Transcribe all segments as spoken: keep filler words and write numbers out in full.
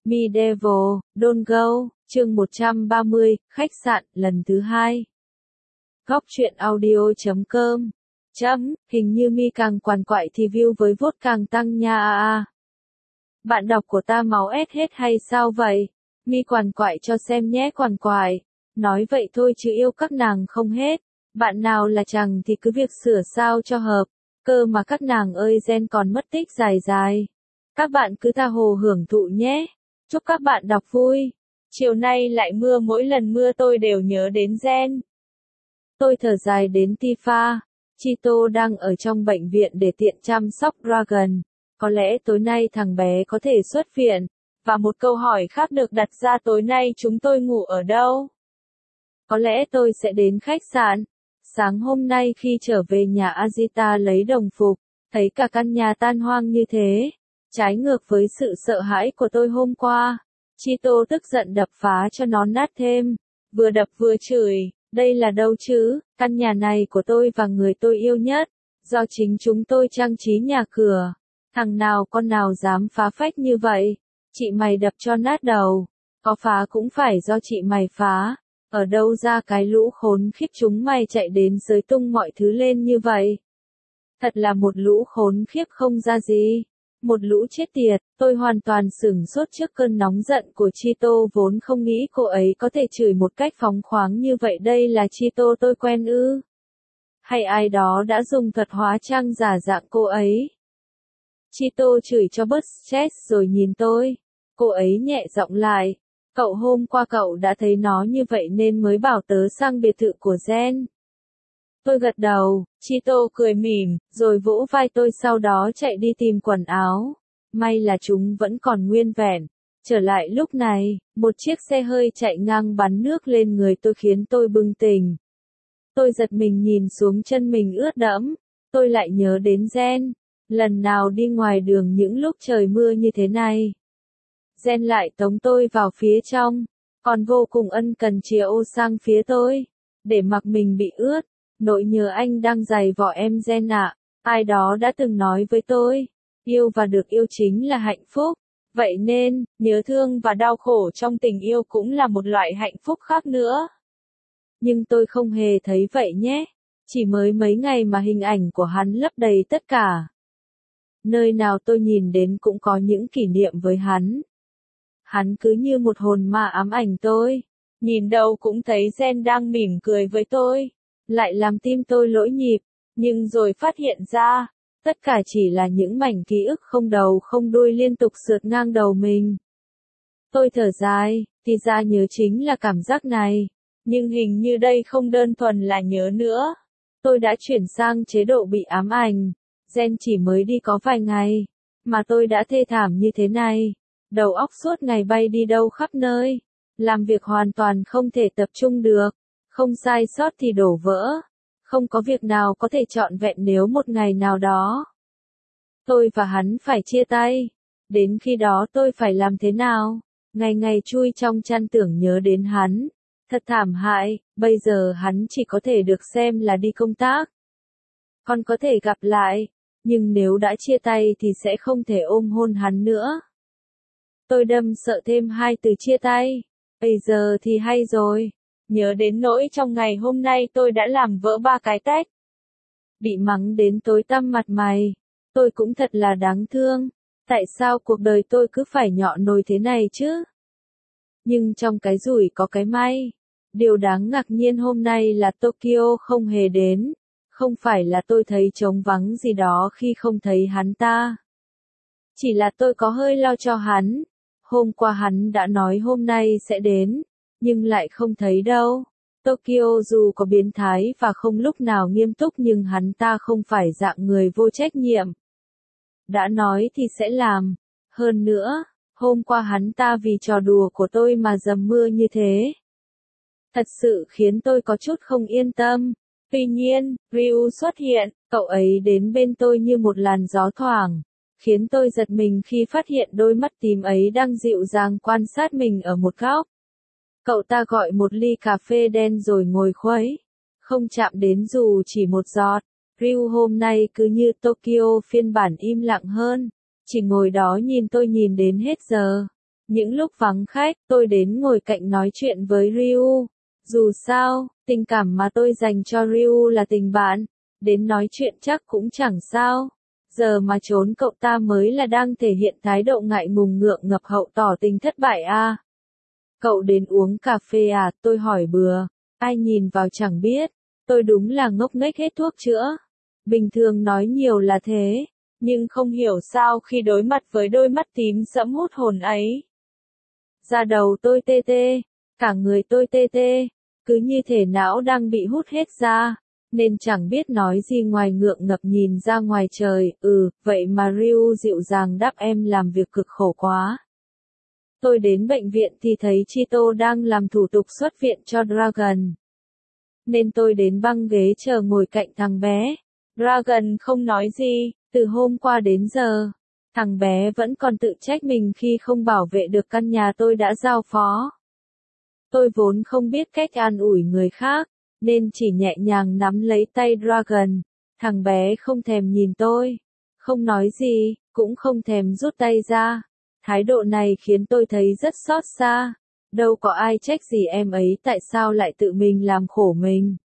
Medieval, Don't Go, chương một trăm ba mươi, khách sạn, lần thứ hai. Góc truyện audio chấm com. Chấm, hình như mi càng quằn quại thì view với vote càng tăng nha a a. Bạn đọc của ta máu ép hết hay sao vậy? Mi quằn quại cho xem nhé quằn quại. Nói vậy thôi chứ yêu các nàng không hết. Bạn nào là chàng thì cứ việc sửa sao cho hợp. Cơ mà các nàng ơi gen còn mất tích dài dài. Các bạn cứ tha hồ hưởng thụ nhé. Chúc các bạn đọc vui. Chiều nay lại mưa, mỗi lần mưa tôi đều nhớ đến gen. Tôi thở dài đến Tifa. Chito đang ở trong bệnh viện để tiện chăm sóc Dragon. Có lẽ tối nay thằng bé có thể xuất viện. Và một câu hỏi khác được đặt ra, tối nay chúng tôi ngủ ở đâu? Có lẽ tôi sẽ đến khách sạn. Sáng hôm nay khi trở về nhà Azita lấy đồng phục, thấy cả căn nhà tan hoang như thế. Trái ngược với sự sợ hãi của tôi hôm qua. Chito tức giận đập phá cho nó nát thêm. Vừa đập vừa chửi, đây là đâu chứ, căn nhà này của tôi và người tôi yêu nhất. Do chính chúng tôi trang trí nhà cửa. Thằng nào con nào dám phá phách như vậy? Chị mày đập cho nát đầu. Có phá cũng phải do chị mày phá. Ở đâu ra cái lũ khốn khiếp chúng mày chạy đến xới tung mọi thứ lên như vậy? Thật là một lũ khốn khiếp không ra gì. Một lũ chết tiệt, tôi hoàn toàn sửng sốt trước cơn nóng giận của Chito, vốn không nghĩ cô ấy có thể chửi một cách phóng khoáng như vậy. Đây là Chito tôi quen ư? Hay ai đó đã dùng thuật hóa trang giả dạng cô ấy? Chito chửi cho bớt stress rồi nhìn tôi. Cô ấy nhẹ giọng lại. Cậu hôm qua cậu đã thấy nó như vậy nên mới bảo tớ sang biệt thự của Gen. Tôi gật đầu, Chito cười mỉm, rồi vỗ vai tôi, sau đó chạy đi tìm quần áo. May là chúng vẫn còn nguyên vẹn. Trở lại lúc này, một chiếc xe hơi chạy ngang bắn nước lên người tôi khiến tôi bừng tỉnh. Tôi giật mình nhìn xuống chân mình ướt đẫm. Tôi lại nhớ đến Gen. Lần nào đi ngoài đường những lúc trời mưa như thế này, Gen lại tống tôi vào phía trong, còn vô cùng ân cần chìa ô sang phía tôi, để mặc mình bị ướt. Nỗi nhớ anh đang giày vò em Gen ạ. Ai đó đã từng nói với tôi, yêu và được yêu chính là hạnh phúc. Vậy nên, nhớ thương và đau khổ trong tình yêu cũng là một loại hạnh phúc khác nữa. Nhưng tôi không hề thấy vậy nhé. Chỉ mới mấy ngày mà hình ảnh của hắn lấp đầy tất cả. Nơi nào tôi nhìn đến cũng có những kỷ niệm với hắn. Hắn cứ như một hồn ma ám ảnh tôi. Nhìn đâu cũng thấy Gen đang mỉm cười với tôi. Lại làm tim tôi lỗi nhịp. Nhưng rồi phát hiện ra, tất cả chỉ là những mảnh ký ức không đầu không đuôi liên tục sượt ngang đầu mình. Tôi thở dài, thì ra nhớ chính là cảm giác này. Nhưng hình như đây không đơn thuần là nhớ nữa. Tôi đã chuyển sang chế độ bị ám ảnh. Gen chỉ mới đi có vài ngày, mà tôi đã thê thảm như thế này. Đầu óc suốt ngày bay đi đâu khắp nơi. Làm việc hoàn toàn không thể tập trung được. Không sai sót thì đổ vỡ. Không có việc nào có thể trọn vẹn nếu một ngày nào đó tôi và hắn phải chia tay. Đến khi đó tôi phải làm thế nào? Ngày ngày chui trong chăn tưởng nhớ đến hắn. Thật thảm hại, bây giờ hắn chỉ có thể được xem là đi công tác. Còn có thể gặp lại, nhưng nếu đã chia tay thì sẽ không thể ôm hôn hắn nữa. Tôi đâm sợ thêm hai từ chia tay. Bây giờ thì hay rồi. Nhớ đến nỗi trong ngày hôm nay tôi đã làm vỡ ba cái tách. Bị mắng đến tối tăm mặt mày. Tôi cũng thật là đáng thương. Tại sao cuộc đời tôi cứ phải nhọ nồi thế này chứ? Nhưng trong cái rủi có cái may. Điều đáng ngạc nhiên hôm nay là Tokyo không hề đến. Không phải là tôi thấy trống vắng gì đó khi không thấy hắn ta. Chỉ là tôi có hơi lo cho hắn. Hôm qua hắn đã nói hôm nay sẽ đến, nhưng lại không thấy đâu. Tokyo dù có biến thái và không lúc nào nghiêm túc nhưng hắn ta không phải dạng người vô trách nhiệm. Đã nói thì sẽ làm. Hơn nữa, hôm qua hắn ta vì trò đùa của tôi mà dầm mưa như thế. Thật sự khiến tôi có chút không yên tâm. Tuy nhiên, Ryu xuất hiện, cậu ấy đến bên tôi như một làn gió thoảng, khiến tôi giật mình khi phát hiện đôi mắt tím ấy đang dịu dàng quan sát mình ở một góc. Cậu ta gọi một ly cà phê đen rồi ngồi khuấy, không chạm đến dù chỉ một giọt. Ryu hôm nay cứ như Tokyo phiên bản im lặng hơn, chỉ ngồi đó nhìn tôi nhìn đến hết giờ. Những lúc vắng khách, tôi đến ngồi cạnh nói chuyện với Ryu. Dù sao, tình cảm mà tôi dành cho Ryu là tình bạn, đến nói chuyện chắc cũng chẳng sao. Giờ mà trốn cậu ta mới là đang thể hiện thái độ ngại ngùng ngượng ngập hậu tỏ tình thất bại à. Cậu đến uống cà phê à, tôi hỏi bừa. Ai nhìn vào chẳng biết, tôi đúng là ngốc nghếch hết thuốc chữa. Bình thường nói nhiều là thế, nhưng không hiểu sao khi đối mặt với đôi mắt tím sẫm hút hồn ấy. Da đầu tôi tê tê, cả người tôi tê tê, cứ như thể não đang bị hút hết ra, nên chẳng biết nói gì ngoài ngượng ngập nhìn ra ngoài trời. Ừ, vậy mà Ryu dịu dàng đáp em làm việc cực khổ quá. Tôi đến bệnh viện thì thấy Chito đang làm thủ tục xuất viện cho Dragon. Nên tôi đến băng ghế chờ ngồi cạnh thằng bé. Dragon không nói gì, từ hôm qua đến giờ. Thằng bé vẫn còn tự trách mình khi không bảo vệ được căn nhà tôi đã giao phó. Tôi vốn không biết cách an ủi người khác, nên chỉ nhẹ nhàng nắm lấy tay Dragon. Thằng bé không thèm nhìn tôi, không nói gì, cũng không thèm rút tay ra. Thái độ này khiến tôi thấy rất xót xa. Đâu có ai trách gì em ấy, tại sao lại tự mình làm khổ mình.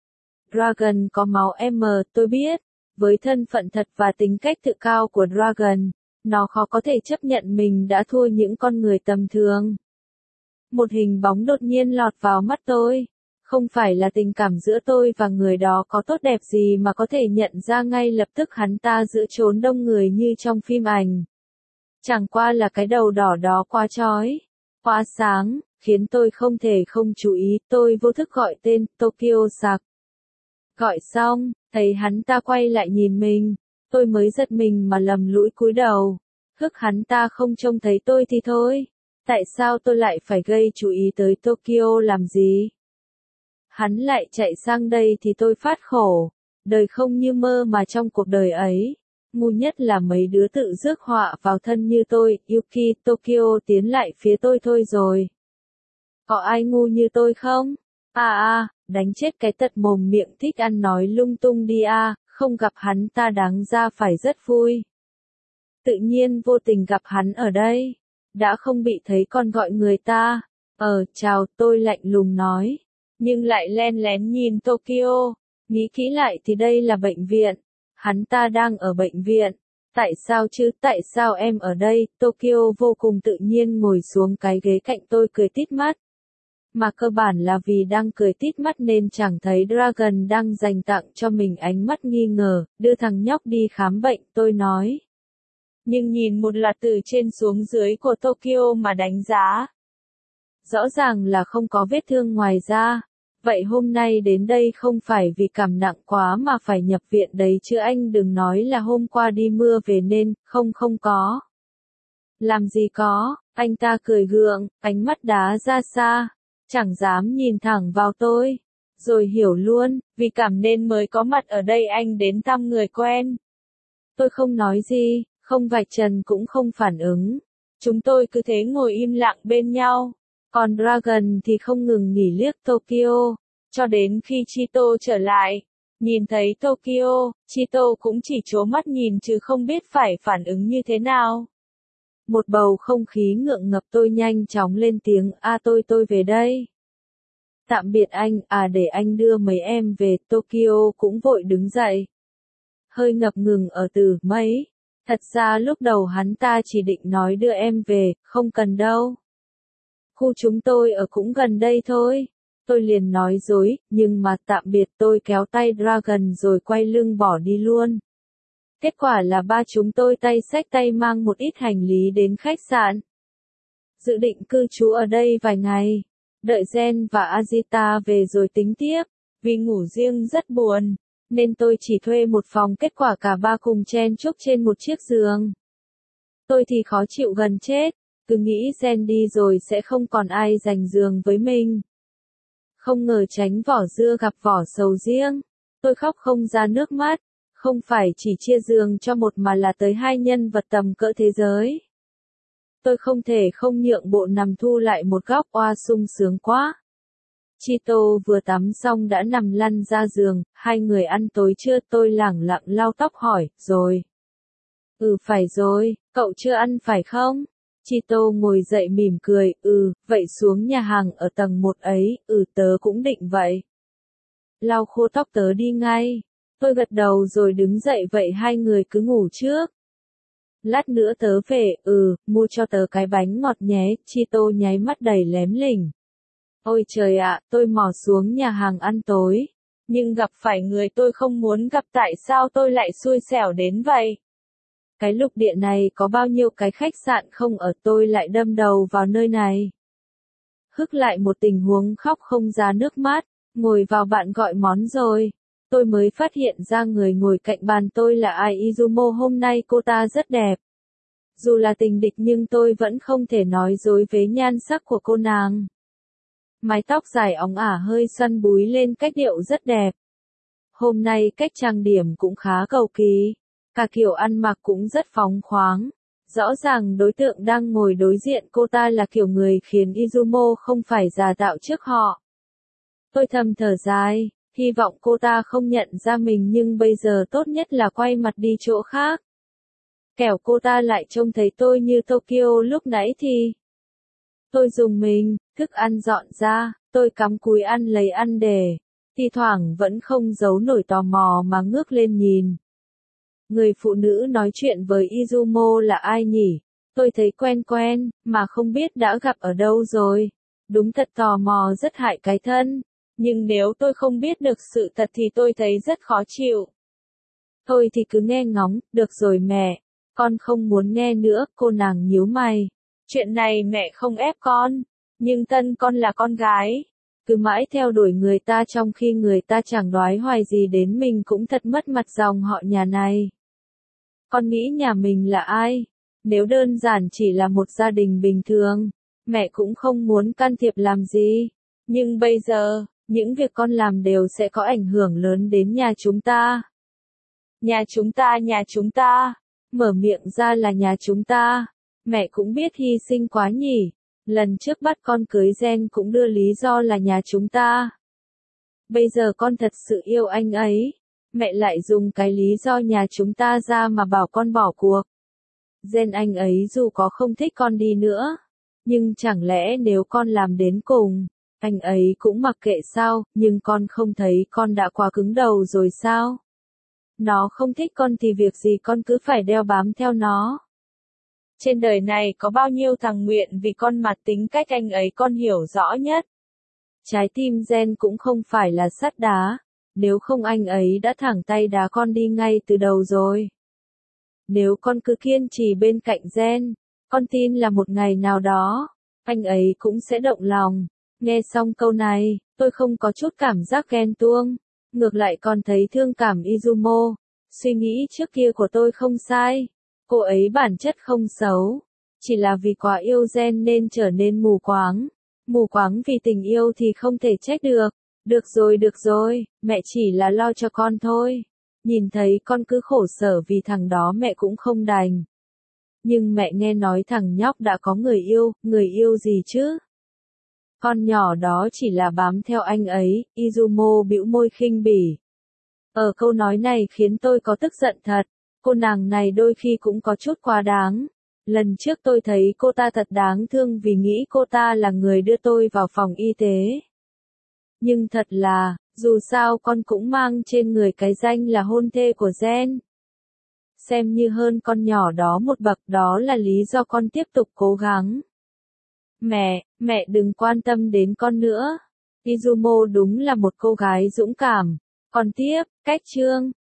Dragon có máu M, tôi biết. Với thân phận thật và tính cách tự cao của Dragon, nó khó có thể chấp nhận mình đã thua những con người tầm thường. Một hình bóng đột nhiên lọt vào mắt tôi. Không phải là tình cảm giữa tôi và người đó có tốt đẹp gì mà có thể nhận ra ngay lập tức hắn ta giữa chốn đông người như trong phim ảnh. Chẳng qua là cái đầu đỏ đó quá chói, quá sáng, khiến tôi không thể không chú ý. Tôi vô thức gọi tên Tokyo Sạc. Gọi xong, thấy hắn ta quay lại nhìn mình, tôi mới giật mình mà lầm lũi cúi đầu. Hức hắn ta không trông thấy tôi thì thôi. Tại sao tôi lại phải gây chú ý tới Tokyo làm gì? Hắn lại chạy sang đây thì tôi phát khổ. Đời không như mơ mà trong cuộc đời ấy. Ngu nhất là mấy đứa tự rước họa vào thân như tôi. Yuki, Tokyo tiến lại phía tôi thôi rồi. Có ai ngu như tôi không? À à, đánh chết cái tật mồm miệng thích ăn nói lung tung đi à, không gặp hắn ta đáng ra phải rất vui. Tự nhiên vô tình gặp hắn ở đây. Đã không bị thấy còn gọi người ta. Ờ, chào, tôi lạnh lùng nói. Nhưng lại len lén nhìn Tokyo. Nghĩ kỹ lại thì đây là bệnh viện. Hắn ta đang ở bệnh viện. Tại sao chứ, tại sao em ở đây? Tokyo vô cùng tự nhiên ngồi xuống cái ghế cạnh tôi cười tít mắt. Mà cơ bản là vì đang cười tít mắt nên chẳng thấy Dragon đang dành tặng cho mình ánh mắt nghi ngờ, đưa thằng nhóc đi khám bệnh, tôi nói. Nhưng nhìn một loạt từ trên xuống dưới của Tokyo mà đánh giá. Rõ ràng là không có vết thương ngoài da. Vậy hôm nay đến đây không phải vì cảm nặng quá mà phải nhập viện đấy chứ anh đừng nói là hôm qua đi mưa về nên, không không có. Làm gì có, anh ta cười gượng, ánh mắt đá ra xa, chẳng dám nhìn thẳng vào tôi. Rồi hiểu luôn, vì cảm nên mới có mặt ở đây anh đến thăm người quen. Tôi không nói gì, không vạch trần cũng không phản ứng. Chúng tôi cứ thế ngồi im lặng bên nhau. Còn Dragon thì không ngừng nghỉ liếc Tokyo, cho đến khi Chito trở lại. Nhìn thấy Tokyo, Chito cũng chỉ trố mắt nhìn chứ không biết phải phản ứng như thế nào. Một bầu không khí ngượng ngập, tôi nhanh chóng lên tiếng, a tôi tôi về đây. Tạm biệt anh, à để anh đưa mấy em về. Tokyo cũng vội đứng dậy. Hơi ngập ngừng ở từ mấy. Thật ra lúc đầu hắn ta chỉ định nói đưa em về, không cần đâu. Khu chúng tôi ở cũng gần đây thôi. Tôi liền nói dối, nhưng mà tạm biệt. Tôi kéo tay Dragon rồi quay lưng bỏ đi luôn. Kết quả là ba chúng tôi tay xách tay mang một ít hành lý đến khách sạn. Dự định cư trú ở đây vài ngày. Đợi Gen và Azita về rồi tính tiếp. Vì ngủ riêng rất buồn, nên tôi chỉ thuê một phòng, kết quả cả ba cùng chen chúc trên một chiếc giường. Tôi thì khó chịu gần chết. Cứ nghĩ Gen đi rồi sẽ không còn ai giành giường với mình. Không ngờ tránh vỏ dưa gặp vỏ sầu riêng. Tôi khóc không ra nước mắt. Không phải chỉ chia giường cho một mà là tới hai nhân vật tầm cỡ thế giới. Tôi không thể không nhượng bộ nằm thu lại một góc, oa sung sướng quá. Chito vừa tắm xong đã nằm lăn ra giường, hai người ăn tối chưa? Tôi lẳng lặng lau tóc hỏi, rồi. Ừ phải rồi, cậu chưa ăn phải không? Chito ngồi dậy mỉm cười, ừ, vậy xuống nhà hàng ở tầng một ấy, ừ tớ cũng định vậy. Lau khô tóc tớ đi ngay. Tôi gật đầu rồi đứng dậy vậy hai người cứ ngủ trước. Lát nữa tớ về, ừ, mua cho tớ cái bánh ngọt nhé, Chito nháy mắt đầy lém lỉnh. Ôi trời ạ, tôi mò xuống nhà hàng ăn tối. Nhưng gặp phải người tôi không muốn gặp, tại sao tôi lại xui xẻo đến vậy? Cái lục địa này có bao nhiêu cái khách sạn không ở, tôi lại đâm đầu vào nơi này. Hức lại một tình huống khóc không ra nước mắt, ngồi vào bạn gọi món rồi. Tôi mới phát hiện ra người ngồi cạnh bàn tôi là ai. Izumo, hôm nay cô ta rất đẹp. Dù là tình địch nhưng tôi vẫn không thể nói dối với nhan sắc của cô nàng. Mái tóc dài óng ả hơi xoăn búi lên cách điệu rất đẹp. Hôm nay cách trang điểm cũng khá cầu kỳ. Cả kiểu ăn mặc cũng rất phóng khoáng. Rõ ràng đối tượng đang ngồi đối diện cô ta là kiểu người khiến Izumo không phải giả tạo trước họ. Tôi thầm thở dài, hy vọng cô ta không nhận ra mình, nhưng bây giờ tốt nhất là quay mặt đi chỗ khác. Kẻo cô ta lại trông thấy tôi như Tokyo lúc nãy thì... Tôi rùng mình, thức ăn dọn ra, tôi cắm cúi ăn lấy ăn để, thi thoảng vẫn không giấu nổi tò mò mà ngước lên nhìn. Người phụ nữ nói chuyện với Izumo là ai nhỉ? Tôi thấy quen quen, mà không biết đã gặp ở đâu rồi. Đúng thật tò mò rất hại cái thân. Nhưng nếu tôi không biết được sự thật thì tôi thấy rất khó chịu. Thôi thì cứ nghe ngóng, được rồi mẹ. Con không muốn nghe nữa, cô nàng nhíu mày. Chuyện này mẹ không ép con. Nhưng Tân con là con gái. Cứ mãi theo đuổi người ta trong khi người ta chẳng đoái hoài gì đến mình cũng thật mất mặt dòng họ nhà này. Con nghĩ nhà mình là ai? Nếu đơn giản chỉ là một gia đình bình thường, mẹ cũng không muốn can thiệp làm gì. Nhưng bây giờ, những việc con làm đều sẽ có ảnh hưởng lớn đến nhà chúng ta. Nhà chúng ta, nhà chúng ta. Mở miệng ra là nhà chúng ta. Mẹ cũng biết hy sinh quá nhỉ. Lần trước bắt con cưới Gen cũng đưa lý do là nhà chúng ta. Bây giờ con thật sự yêu anh ấy. Mẹ lại dùng cái lý do nhà chúng ta ra mà bảo con bỏ cuộc. Gen anh ấy dù có không thích con đi nữa. Nhưng chẳng lẽ nếu con làm đến cùng, anh ấy cũng mặc kệ sao? Nhưng con không thấy con đã quá cứng đầu rồi sao? Nó không thích con thì việc gì con cứ phải đeo bám theo nó. Trên đời này có bao nhiêu thằng nguyện vì con mà tính cách anh ấy con hiểu rõ nhất. Trái tim Gen cũng không phải là sắt đá. Nếu không anh ấy đã thẳng tay đá con đi ngay từ đầu rồi. Nếu con cứ kiên trì bên cạnh Gen, con tin là một ngày nào đó, anh ấy cũng sẽ động lòng. Nghe xong câu này, tôi không có chút cảm giác ghen tuông. Ngược lại còn thấy thương cảm Izumo. Suy nghĩ trước kia của tôi không sai. Cô ấy bản chất không xấu. Chỉ là vì quá yêu Gen nên trở nên mù quáng. Mù quáng vì tình yêu thì không thể trách được. Được rồi được rồi, mẹ chỉ là lo cho con thôi. Nhìn thấy con cứ khổ sở vì thằng đó mẹ cũng không đành. Nhưng mẹ nghe nói thằng nhóc đã có người yêu, người yêu gì chứ? Con nhỏ đó chỉ là bám theo anh ấy, Izumo bĩu môi khinh bỉ. Ở câu nói này khiến tôi có tức giận thật. Cô nàng này đôi khi cũng có chút quá đáng. Lần trước tôi thấy cô ta thật đáng thương vì nghĩ cô ta là người đưa tôi vào phòng y tế. Nhưng thật là, dù sao con cũng mang trên người cái danh là hôn thê của Gen. Xem như hơn con nhỏ đó một bậc, đó là lý do con tiếp tục cố gắng. Mẹ, mẹ đừng quan tâm đến con nữa. Izumo đúng là một cô gái dũng cảm. Còn tiếp, cách chương.